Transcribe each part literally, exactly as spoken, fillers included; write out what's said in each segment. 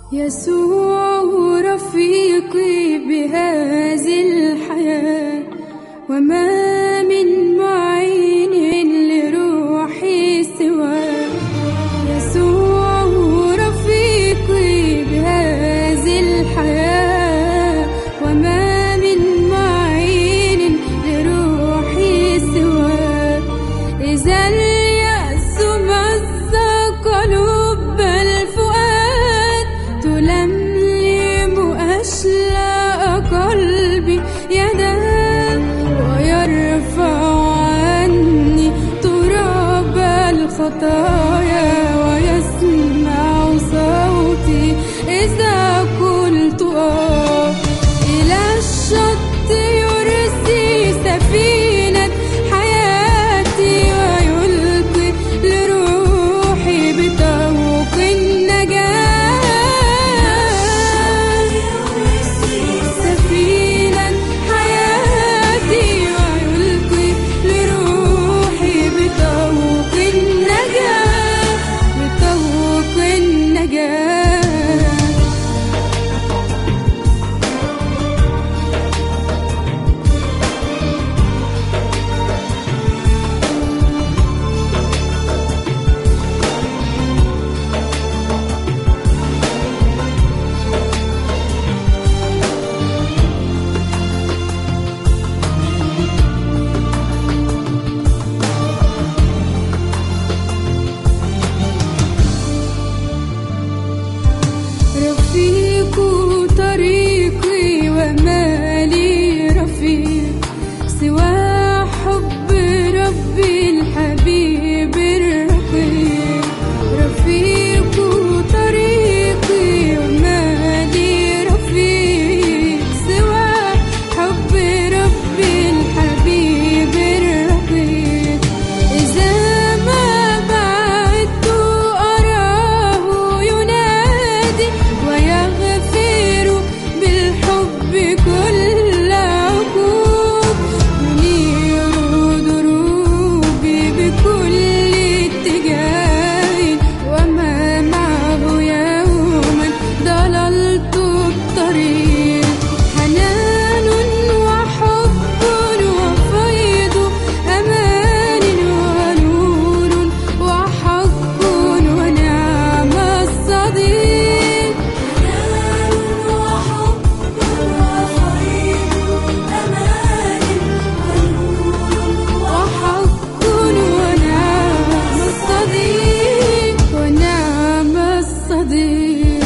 يسوع رفيقي بهذه الحياة، وما من معين لروحي سواه. يسوع رفيقي بهذه الحياة، وما من معين لروحي سواه. إذا اليأس مزق قلوب الفؤاد، تلملم أشلاء قلبي يداه، ويرفع عني تراب الخطايا، ويسمع صوتي إذا قلت آه. إلى الشط يرسي سفينة حياتي، ويلقي لروحي بطوق النجاة. سفينة حياتي، ويلقي لروحي بطوق النجاة، بطوق النجاة. رفيق طريقي وما لي رفيق سوى حب ربي الحبيب الرقيق. رفيق طريقي وما لي رفيق سوى حب ربي الحبيب الرقيق. إذا ما بعدت أراه ينادي، ويغفر بالحب كل عقوب. ينير دروبي بكل اتجاه، وما معه يوما ضللت الطريق. حنان وحب وفيض أمان، ونور وحق ونعم الصديق. حنان وحب وفيض أمان، ونور وحق ونعم الصديق، ونعم الصديق.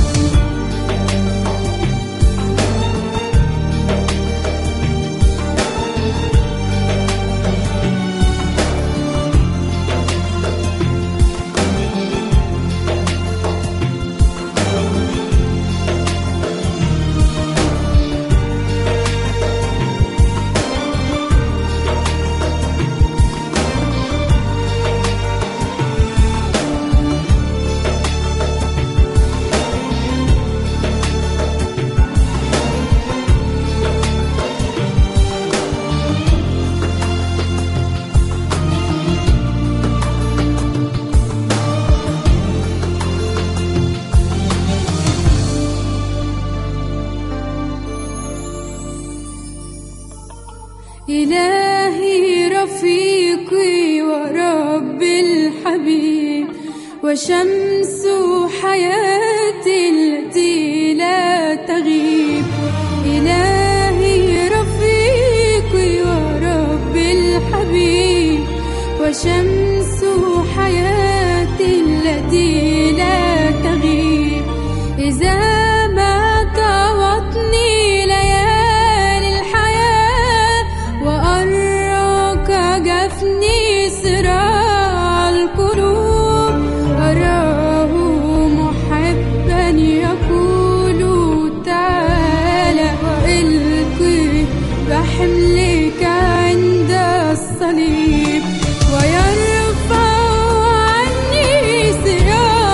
إلهي رفيقي ورب الحبيب، وشمس حياتي التي لا تغيب. إلهي رفيقي ورب الحبيب، وشمس حياتي التي لا تغيب. إذا ما طوتني ليالي الحياة، وأراك جفني صراع القلوب، أراه محبا يقول تعالى، وإلقي بحملك عند الصليب. ويرفع عني صراع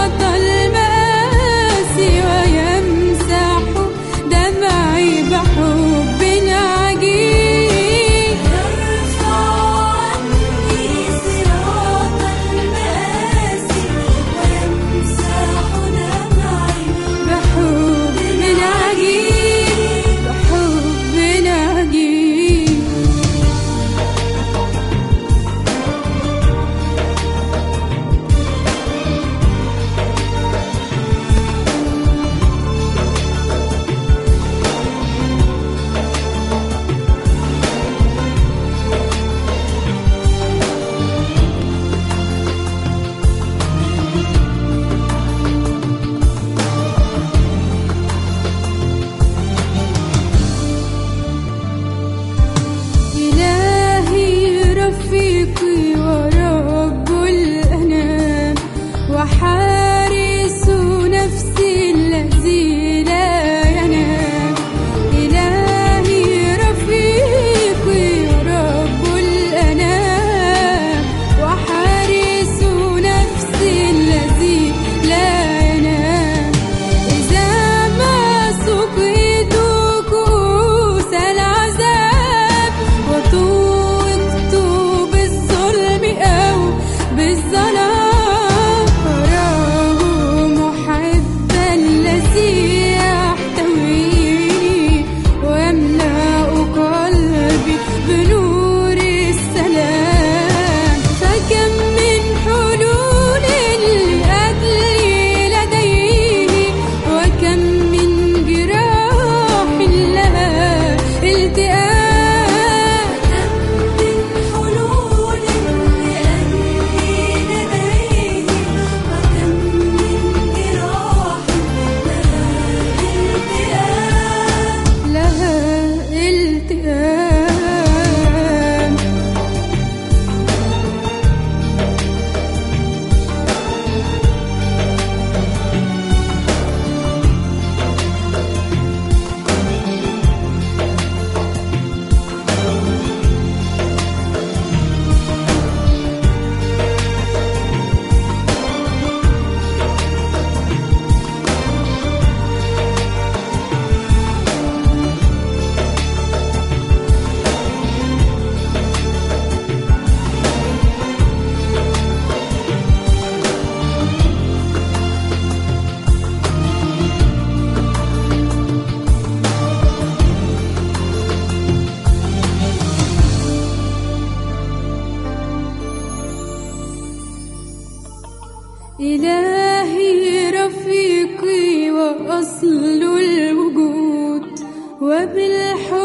أصل الوجود، وبالحب